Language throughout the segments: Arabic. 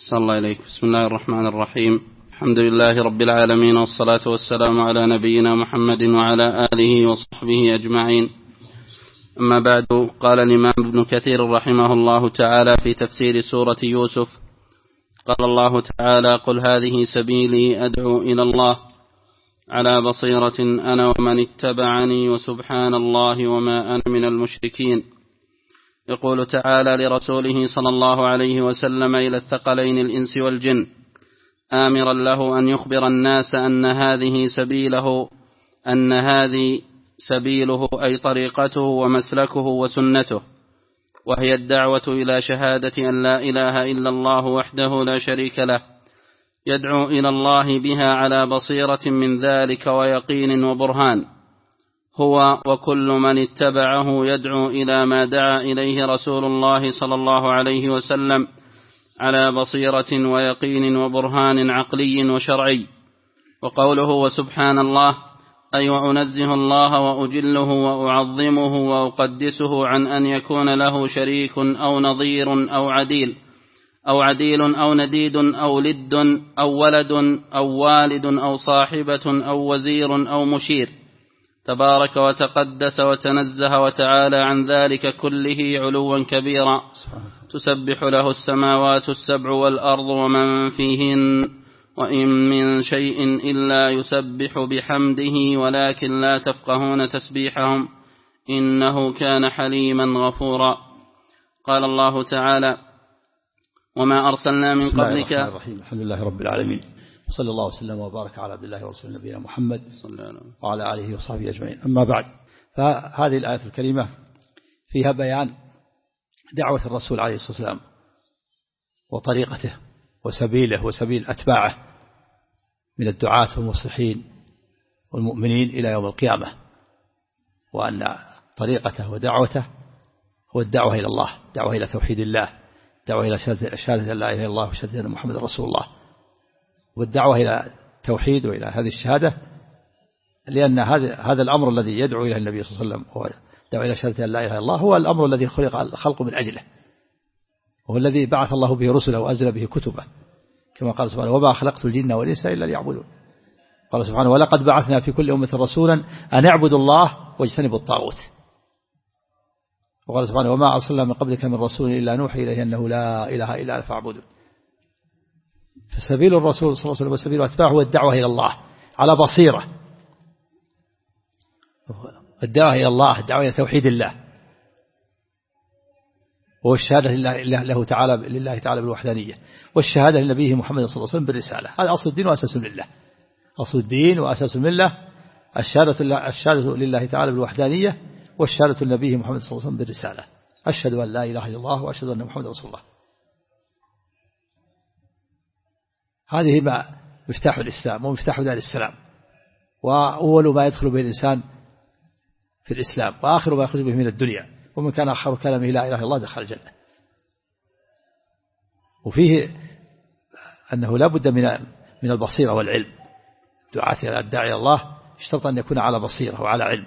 صلى الله عليك. بسم الله الرحمن الرحيم. الحمد لله رب العالمين، والصلاة والسلام على نبينا محمد وعلى آله وصحبه أجمعين. أما بعد، قال الإمام ابن كثير رحمه الله تعالى في تفسير سورة يوسف: قال الله تعالى: قل هذه سبيلي أدعو إلى الله على بصيرة أنا ومن اتبعني وسبحان الله وما أنا من المشركين. يقول تعالى لرسوله صلى الله عليه وسلم إلى الثقلين الإنس والجن، آمرا له أن يخبر الناس أن هذه سبيله أي طريقته ومسلكه وسنته، وهي الدعوة إلى شهادة أن لا إله إلا الله وحده لا شريك له، يدعو إلى الله بها على بصيرة من ذلك ويقين وبرهان، هو وكل من اتبعه يدعو إلى ما دعا إليه رسول الله صلى الله عليه وسلم على بصيرة ويقين وبرهان عقلي وشرعي. وقوله وسبحان الله أي وأنزه الله وأجله وأعظمه وأقدسه عن أن يكون له شريك أو نظير أو عديل أو نديد أو لد أو ولد أو والد أو صاحبة أو وزير أو مشير، تبارك وتقدس وتنزه وتعالى عن ذلك كله علوا كبيرا، تسبح له السماوات السبع والأرض ومن فيهن، وإن من شيء إلا يسبح بحمده ولكن لا تفقهون تسبيحهم إنه كان حليما غفورا. قال الله تعالى: وما أرسلنا من قبلك. الحمد لله رب العالمين، صلى الله وسلم وبارك على عبد الله ورسوله نبينا محمد وعلى آله وصحبه أجمعين. أما بعد، فهذه الآية الكريمة فيها بيان دعوة الرسول عليه الصلاة والسلام وطريقته وسبيله وسبيل أتباعه من الدعاة والمصلحين والمؤمنين إلى يوم القيامة، وأن طريقته ودعوته هو الدعوة إلى الله، دعوة إلى توحيد الله، دعوة إلى شهادة لا إله إلا الله وشهادة أن محمد رسول الله، والدعوة إلى التوحيد وإلى هذه الشهادة، لأن هذا الأمر الذي يدعو إلى النبي صلى الله عليه وسلم هو دعوة إلى شهادة لا إله إلا الله، هو الأمر الذي خلق الخلق من أجله، وهو الذي بعث الله به رسله وأنزل به كتبه، كما قال سبحانه: وما خلقت الجن والإنس إلا ليعبدون. قال سبحانه: ولقد بعثنا في كل أمة رسولا أن اعبدوا الله واجتنبوا الطاغوت. وقال سبحانه: وما أرسلنا من قبلك من رسول إلا نوحي إليه أنه لا إله إلا أنا فاعبدون. فسبيل الرسول صلى الله عليه وسلم وسبيل أتباعه هو الدعوة إلى الله على بصيرة، الدعوة إلى الله، الدعوة إلى توحيد الله، والشهادة لله تعالى بالوحدانية، والشهادة لنبيه محمد صلى الله عليه وسلم بالرسالة. هذا أصل الدين وأساس الملة، أصل الدين وأساس الملة الشهادة لله تعالى بالوحدانية، والشهادة لنبيه محمد صلى الله عليه وسلم بالرسالة. أشهد أن لا إله إلا الله وأشهد أن محمد رسول الله. هذه ما مفتاح الإسلام ومفتاح دار السلام، وأول ما يدخل به الإنسان في الإسلام، وآخر ما يخرج به من الدنيا، ومن كان آخر كلامه لا إله إلا الله دخل الجنة. وفيه أنه لا بد من البصيرة والعلم. دعاة الداعي إلى الله اشترط أن يكون على بصيرة وعلى علم،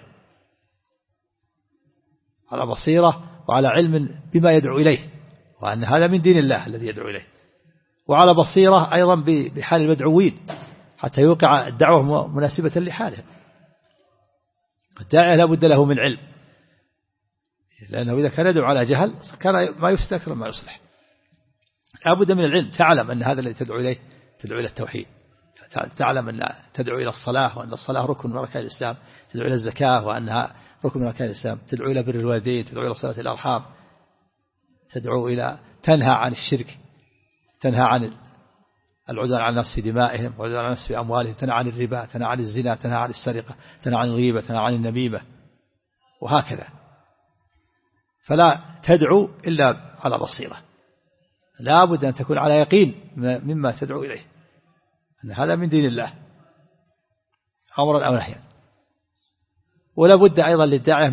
على بصيرة وعلى علم بما يدعو إليه، وأن هذا من دين الله الذي يدعو إليه، وعلى بصيرة أيضا بحال المدعوين حتى يوقع الدعوة مناسبة لحاله. الداعي لا بد له من علم، لأنه إذا كان يدعو على جهل كان ما يفسد أكثر ما يصلح. لا بد من العلم، تعلم أن هذا الذي تدعو إليه تدعو إلى التوحيد، تعلم أن تدعو إلى الصلاة، وأن الصلاة ركن من أركان الإسلام، تدعو إلى الزكاة وأنها ركن من أركان الإسلام، تدعو إلى بر الوالدين، تدعو إلى صلة الأرحام، تنهى عن الشرك، تنهى عن العدوان على الناس في دمائهم والعدوان على الناس في أموالهم، تنهى عن الربا، تنهى عن الزنا، تنهى عن السرقة، تنهى عن الغيبة، تنهى عن النميمة، وهكذا. فلا تدعو إلا على بصيرة، لا بد أن تكون على يقين مما تدعو إليه، أن هذا من دين الله أمرا أو نهيا. ولا بد أيضا للداعية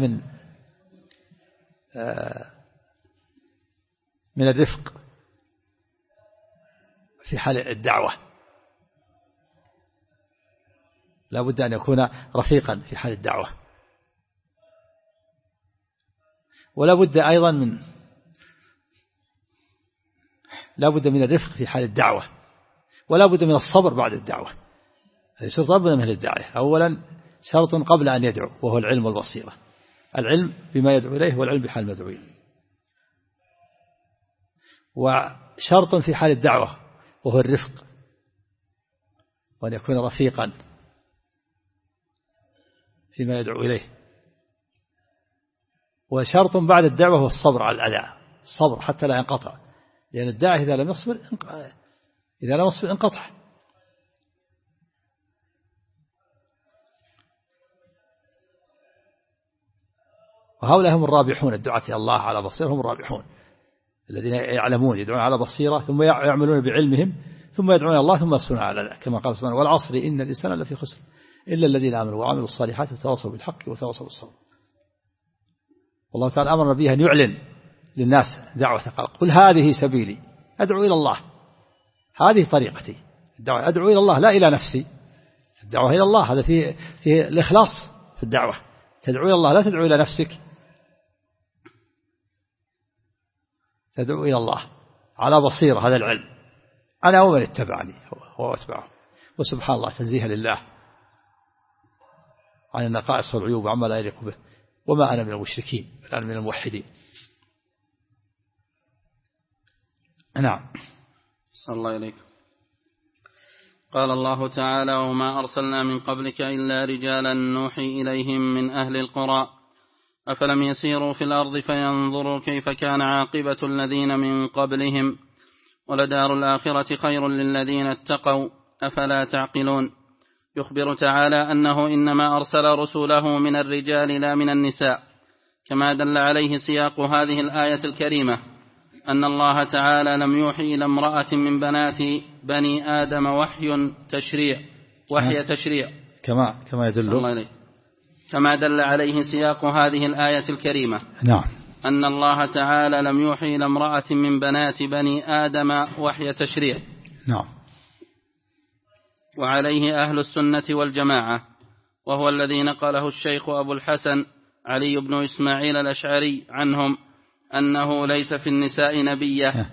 من الرفق في حال الدعوة، لا بد أن يكون رفيقا في حال الدعوة. ولا بد أيضا لا بد من الرفق في حال الدعوة، ولا بد من الصبر بعد الدعوة. هذه شرط لا بد من الداعية. أولا شرط قبل أن يدعو وهو العلم والبصيرة، العلم بما يدعو إليه والعلم بحال المدعوين. وشرط في حال الدعوة وهو الرفق، وأن يكون رفيقا فيما يدعو إليه. وشرط بعد الدعوة هو الصبر على الأذى، الصبر حتى لا ينقطع، لأن الداعي إذا لم يصبر انقطع. وهؤلاء هم الرابحون، الدعاة إلى الله على بصيرة هم الرابحون، الذين يعلمون يدعون على بصيرة ثم يعملون بعلمهم ثم يدعون إلى الله ثم يصبرون على ذلك، كما قال سبحانه: والعصر إن الإنسان لفي خسر إلا الذين آمنوا وعملوا الصالحات وتواصوا بالحق وتواصوا بالصبر. والله تعالى أمر به أن يعلن للناس دعوة، قل هذه سبيلي أدعو إلى الله، هذه طريقتي الدعوة، أدعو إلى الله لا إلى نفسي. الدعوة إلى الله هذا فيه الإخلاص في الدعوة، تدعو إلى الله لا تدعو إلى نفسك، تدعو إلى الله على بصيرة، هذا العلم، أنا ومن اتبعني واتبعه. وسبحان الله تنزيها لله عن النقائص والعيوب عما لا يليق به، وما أنا من المشركين بل أنا من الموحدين. نعم. صلى الله عليك. قال الله تعالى: وما أرسلنا من قبلك إلا رجالا نوحي إليهم من أهل القرى أفلم يسيروا في الأرض فينظروا كيف كان عاقبة الذين من قبلهم ولدار الآخرة خير للذين اتقوا أفلا تعقلون. يخبر تعالى أنه إنما أرسل رسوله من الرجال لا من النساء، كما دل عليه سياق هذه الآية الكريمة أن الله تعالى لم يوحي إلى امرأة من بنات بني آدم وحي تشريع كما دل عليه سياق هذه الآية الكريمة. نعم. أن الله تعالى لم يوحي إلى امرأة من بنات بني آدم وحي تشريع. نعم. وعليه أهل السنة والجماعة، وهو الذي نقله الشيخ أبو الحسن علي بن إسماعيل الأشعري عنهم أنه ليس في النساء نبية.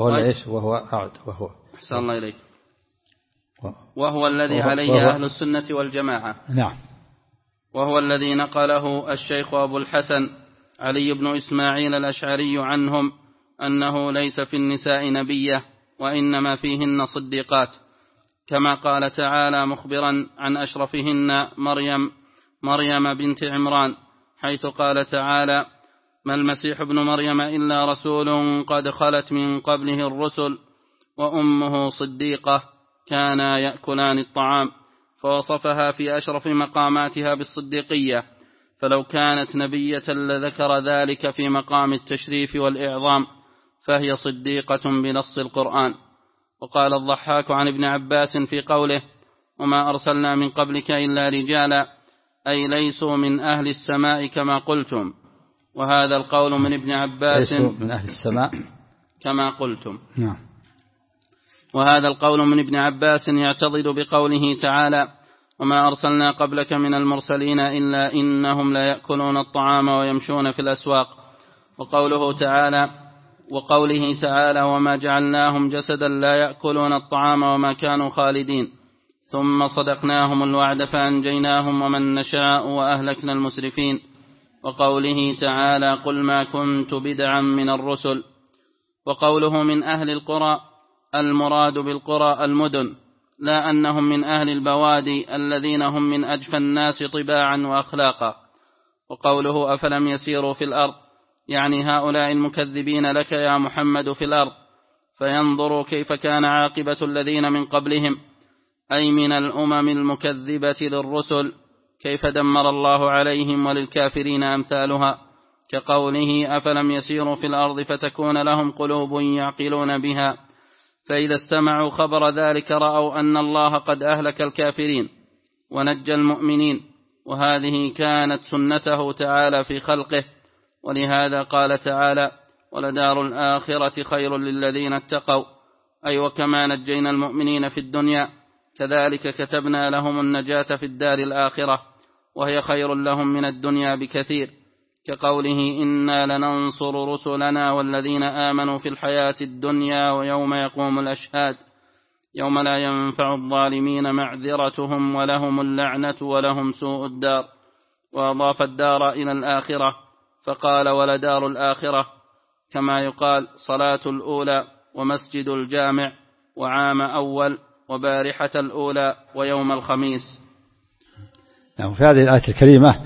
أحسن الله إليك. وهو الذي عليه أهل السنة والجماعة. نعم. وهو الذي نقله الشيخ أبو الحسن علي بن إسماعيل الأشعري عنهم أنه ليس في النساء نبية وإنما فيهن صديقات، كما قال تعالى مخبرا عن أشرفهن مريم بنت عمران، حيث قال تعالى: ما المسيح ابن مريم إلا رسول قد خلت من قبله الرسل وأمه صديقة كانا يأكلان الطعام، فوصفها في أشرف مقاماتها بالصديقية، فلو كانت نبية لذكر ذلك في مقام التشريف والإعظام، فهي صديقة بنص القرآن. وقال الضحاك عن ابن عباس في قوله: وما أرسلنا من قبلك إلا رجالا، أي ليسوا من أهل السماء كما قلتم. وهذا القول من ابن عباس ليسوا من أهل السماء كما قلتم. نعم. وهذا القول من ابن عباس يعتضد بقوله تعالى: وما أرسلنا قبلك من المرسلين إلا إنهم لا يأكلون الطعام ويمشون في الأسواق. وقوله تعالى: وما جعلناهم جسدا لا يأكلون الطعام وما كانوا خالدين، ثم صدقناهم الوعد فأنجيناهم ومن نشاء وأهلكنا المسرفين. وقوله تعالى: قل ما كنت بدعا من الرسل. وقوله من أهل القرى، المراد بالقرى المدن، لا أنهم من أهل البوادي الذين هم من أجفى الناس طباعا وأخلاقا. وقوله أفلم يسيروا في الأرض، يعني هؤلاء المكذبين لك يا محمد في الأرض، فينظروا كيف كان عاقبة الذين من قبلهم، أي من الأمم المكذبة للرسل، كيف دمر الله عليهم وللكافرين أمثالها، كقوله أفلم يسيروا في الأرض فتكون لهم قلوب يعقلون بها، فإذا استمعوا خبر ذلك رأوا أن الله قد أهلك الكافرين ونجى المؤمنين، وهذه كانت سنته تعالى في خلقه. ولهذا قال تعالى: ولدار الآخرة خير للذين اتقوا، أي وكما نجينا المؤمنين في الدنيا كذلك كتبنا لهم النجاة في الدار الآخرة، وهي خير لهم من الدنيا بكثير، كقوله إنا لننصر رسلنا والذين آمنوا في الحياة الدنيا ويوم يقوم الأشهاد يوم لا ينفع الظالمين معذرتهم ولهم اللعنة ولهم سوء الدار. وأضاف الدار إلى الآخرة فقال ولدار الآخرة، كما يقال صلاة الأولى ومسجد الجامع وعام أول وبارحة الأولى ويوم الخميس. نعم. في هذه الآية الكريمة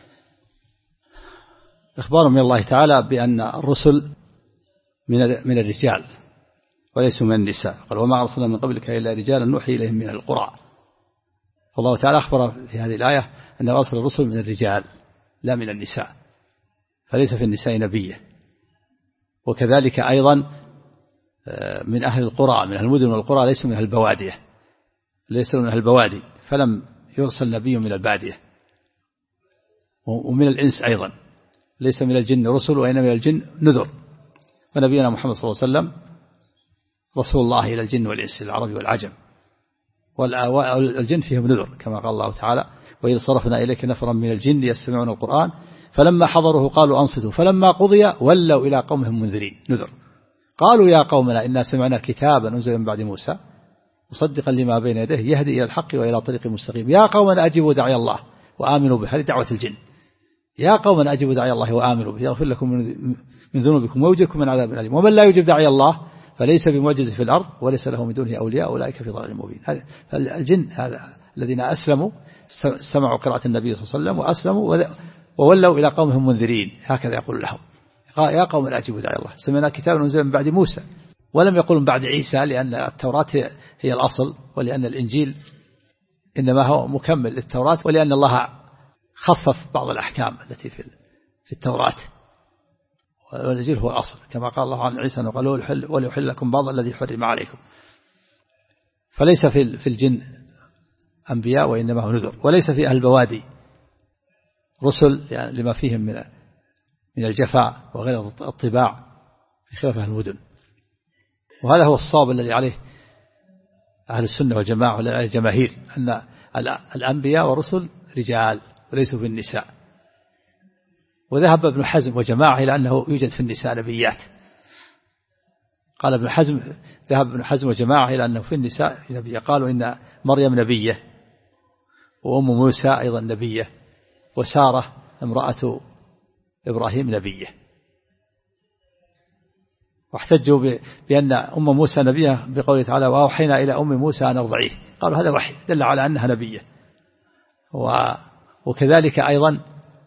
إخبار من الله تعالى بأن الرسل من الرجال وليسوا من النساء. قال وما أرسلنا من قبلك إلا رجالا نوحي إليهم من القرى. فالله تعالى أخبر في هذه الآية أن أرسل الرسل من الرجال لا من النساء، فليس في النساء نبيه. وكذلك أيضا من أهل القرى من أهل المدن والقرى ليسوا من أهل البوادية، ليسوا من أهل البوادي، فلم يرسل نبي من البادية. ومن الإنس أيضا ليس من الجن رسل وإنما من الجن نذر. ونبينا محمد صلى الله عليه وسلم رسول الله إلى الجن والإنس العربي والعجم، والجن فيهم نذر كما قال الله تعالى وإذ صرفنا إليك نفرا من الجن يستمعون القرآن فلما حضروه قالوا أنصتوا فلما قضي ولوا إلى قومهم منذرين. نذر. قالوا يا قومنا إنا سمعنا كتابا أنزل من بعد موسى مصدقا لما بين يديه يهدي إلى الحق وإلى طريق مستقيم يا قومنا أجيبوا داعي الله وآمنوا به. هذه دعوة الجن. يا قومنا أجيبوا داعي الله وآمنوا به يغفر لكم من ذنوبكم ويجركم من عذاب أليم ومن لا يجب داعي الله فليس بمعجز في الأرض وليس له من دونه أولياء أولئك في ضلال مبين. الجن هذا الذين أسلموا سمعوا قراءة النبي صلى الله عليه وسلم وأسلموا وولوا إلى قومهم منذرين. هكذا يقول لهم يا قوم أجيبوا داعي الله سمعنا كتابا أنزل من بعد موسى. ولم يقول من بعد عيسى لأن التوراة هي الأصل، ولأن الإنجيل إنما هو مكمل للتوراة، ولأن الله خفف بعض الأحكام التي في التوراة، والإنجيل هو الأصل كما قال الله عن عيسى وقال وليحل لكم بعض الذي حرم عليكم. فليس في الجن أنبياء وإنما هو نذر. وليس في أهل البوادي رسل يعني لما فيهم من الجفاء وغير الطباع بخلاف أهل المدن. وهذا هو الصواب الذي عليه أهل السنة والجماعة وعلى الجماهير أن الأنبياء ورسل رجال وليسوا في النساء. وذهب ابن حزم وجماعة إلى أنه يوجد في النساء نبيات. قال ذهب ابن حزم وجماعة إلى أنه في النساء نبية. قالوا إن مريم نبية وأم موسى أيضا نبية وسارة امرأة إبراهيم نبية. واحتجوا بأن أم موسى نبية بقوله تعالى وأوحينا إلى أم موسى أن أرضعيه. قالوا هذا وحي دل على أنها نبية. وكذلك أيضا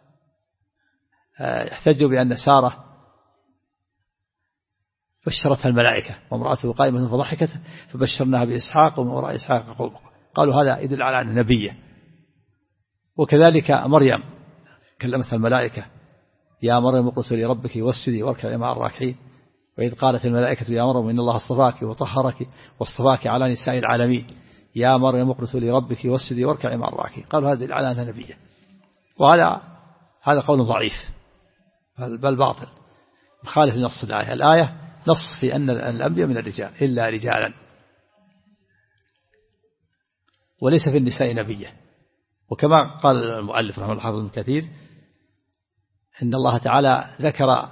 احتجوا بأن سارة بشرتها الملائكة وامرأته قائمة فضحكت فبشرناها بإسحاق ومن وراء إسحاق يعقوب. قالوا هذا يدل على أنها نبية. وكذلك مريم كلمتها الملائكة يا مريم اقنتي لربك واسجدي واركعي مع الراكعين. وإذ قالت الملائكة يا مريم إن الله اصطفاك وطهرك واصطفاك على نساء العالمين يا مريم اقنتي لربك واسجدي واركعي مع الراكعين. قالوا هذه على أنها نبية. وهذا قول ضعيف بل باطل مخالف لنص الآية. الآية نص في أن الأنبياء من الرجال إلا رجالا وليس في النساء نبية. وكما قال المؤلف رحمه الله ابن كثير إن الله تعالى ذكر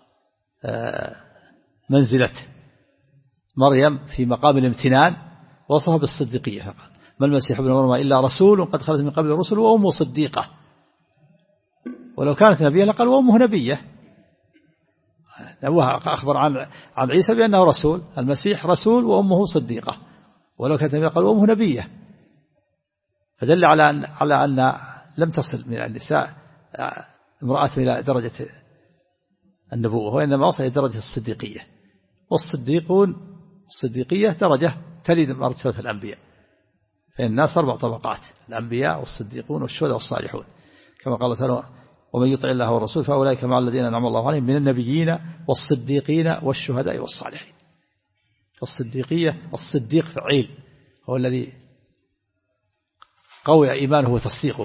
منزلة مريم في مقام الامتنان وصفها بالصديقية فقال ما المسيح ابن مريم إلا رسول قد خلت من قبل الرسل وأمه صديقة. ولو كانت نبيا لقال وأمه نبية. أخبر عن عيسى بأنه رسول، المسيح رسول وأمه صديقة. ولو كانت نبيا قال وأمه نبية. فدل على أن لم تصل من النساء امرأة إلى درجة النبوة وإنما وصل إلى درجة الصديقية. الصديقية درجة تلي مرتبة الأنبياء. فإن الناس 4 طبقات الأنبياء والصديقون والشهداء والصالحون كما قال تعالى ومن يطع الله والرسول فأولئك مع الذين أنعم الله عليهم من النبيين والصديقين والشهداء والصالحين. الصديق فعيل هو الذي قوي إيمانه وتصديقه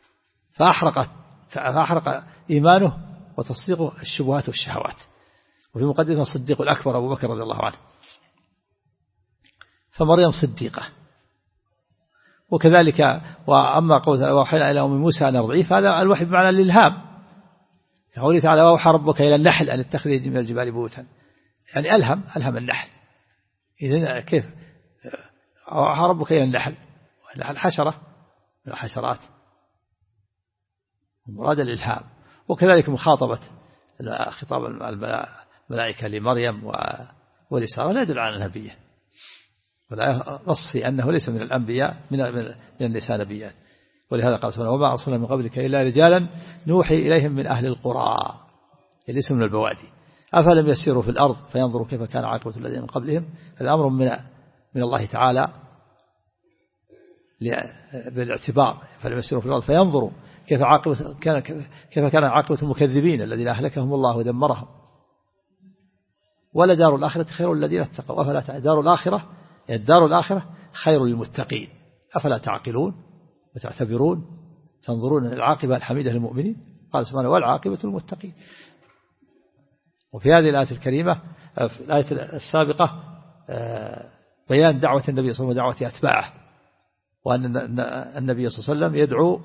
فأحرق إيمانه وتصديقه الشبهات والشهوات. وفي مقدمة الصديق الأكبر أبو بكر رضي الله عنه. فمريم صديقة. وكذلك وأما قول وحينا إلى أم موسى أن أرضعيه فهذا الوحي بمعنى الإلهام قوله تعالى وأوحى ربك إلى النحل أن اتخذي من الجبال بيوتا، يعني ألهم النحل. إذن كيف أوحى ربك إلى النحل؟ والنحل حشرة من الحشرات، مراد الإلهام. وكذلك مخاطبة خطاب الملائكة لمريم والإسراء لا يدل على نبيه، ولا نص في أنه ليس من الأنبياء من النساء نبيات. ولهذا قال سبحانه وما أرسلنا من قبلك إلا رجالا نوحي إليهم من أهل القرى، ليس من البوادي. أفلم يسيروا في الأرض فينظروا كيف كان عاقبة الذين من قبلهم. هذا أمر من الله تعالى بالاعتبار. فلم يسيروا في الأرض فينظروا كيف كان عاقبة المكذبين الذين أهلكهم الله ودمرهم. ولا دار الآخرة خير الذين اتقوا أفلا الدار الآخرة خير للمتقين أفلا تعقلون وتعتبرون تنظرون العاقبة الحميدة للمؤمنين. قال سبحانه والعاقبة للمتقين. وفي هذه الآية الكريمة في الآية السابقة بيان دعوة النبي صلى الله عليه وسلم ودعوة أتباعه، وأن النبي صلى الله عليه وسلم يدعو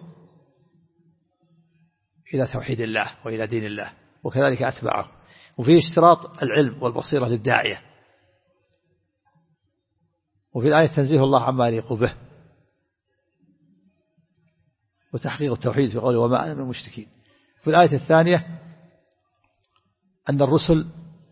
إلى توحيد الله وإلى دين الله، وكذلك أتباعه. وفيه اشتراط العلم والبصيرة للداعية. وفي الآية تنزيه الله عما يليق به وتحقيق التوحيد في قوله وما أنا من المشركين. في الآية الثانية أن الرسل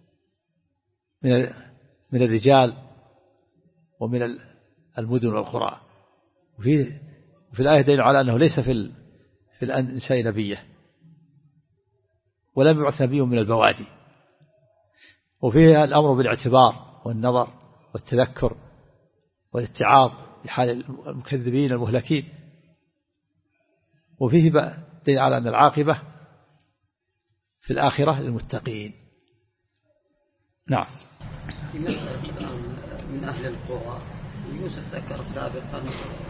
من الرجال ومن المدن والقرى. وفي الآية دليل على أنه ليس في النساء نبيه، ولم يبعث نبي من البوادي. وفيه الأمر بالاعتبار والنظر والتذكر والاتعاظ بحال المكذبين المهلكين. وفيه دليل على أن العاقبة في الآخرة للمتقين. نعم. في مسألة من أهل القرى يوسف ذكر سابقا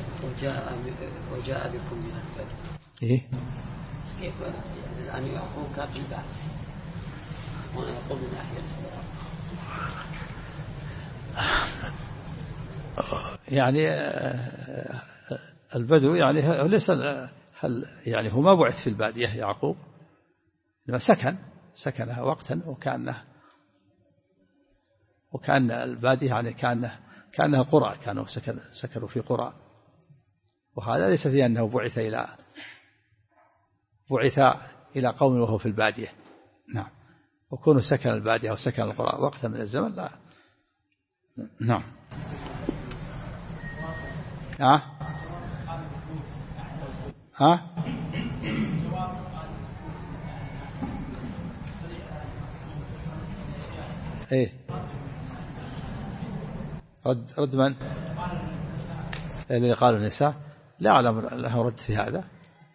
وجاء بكم من البدو. إيه؟ كيف يعني الآن يعقوب كان في البعث وأنا يقول من ناحية يعني البدو يعني ليس يعني هو ما بعث في البادية يعقوب، لما سكنها وقتا وكان البادية يعني كأنها قرى، كانوا سكنوا في قرى. وهذا ليس فيه أنه بعث إلى قوم وهو في البادية. نعم. وكونه سكن البادية أو سكن القرى وقتا من الزمن لا. نعم. إيه رد من اللي قالوا النساء لا أعلم له رد في هذا.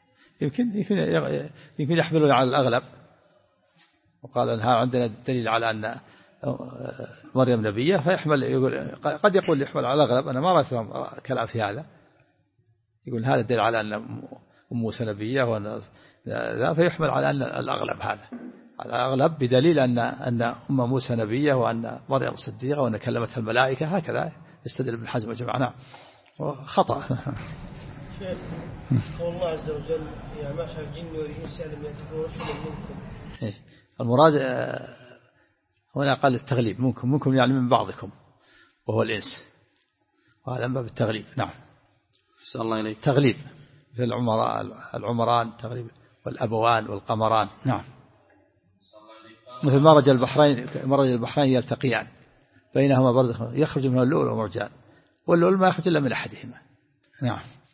يمكن يحملون على الأغلب، وقال أنها عندنا دليل على أن مريم نبية، فيحمل قد يقول يحمل على الأغلب. أنا ما رأيت كلام في هذا. يقول هذا دليل على أن أم موسى نبية فيحمل على أن الأغلب هذا على الأغلب بدليل أن أم موسى نبية وأن مريم صديقة وأن كلمتها الملائكة. هكذا يستدل ابن حزم وجماعة. نعم. خطأ. شيخ قول الله عز وجل يا معشر الجن والإنس ألم يأتكم رسل منكم. المراد هنا قال التغليب منكم يعني من بعضكم وهو الإنس، وهذا من باب التغليب. نعم. صلى الله عليه تغليب في العمران تغليب والأبوان والقمران. نعم. مثل مرج البحرين يلتقيان بينهما برزخ يخرج منه اللؤلؤ والمرجان، واللؤلؤ ما يخرج إلا من أحدهما. نعم.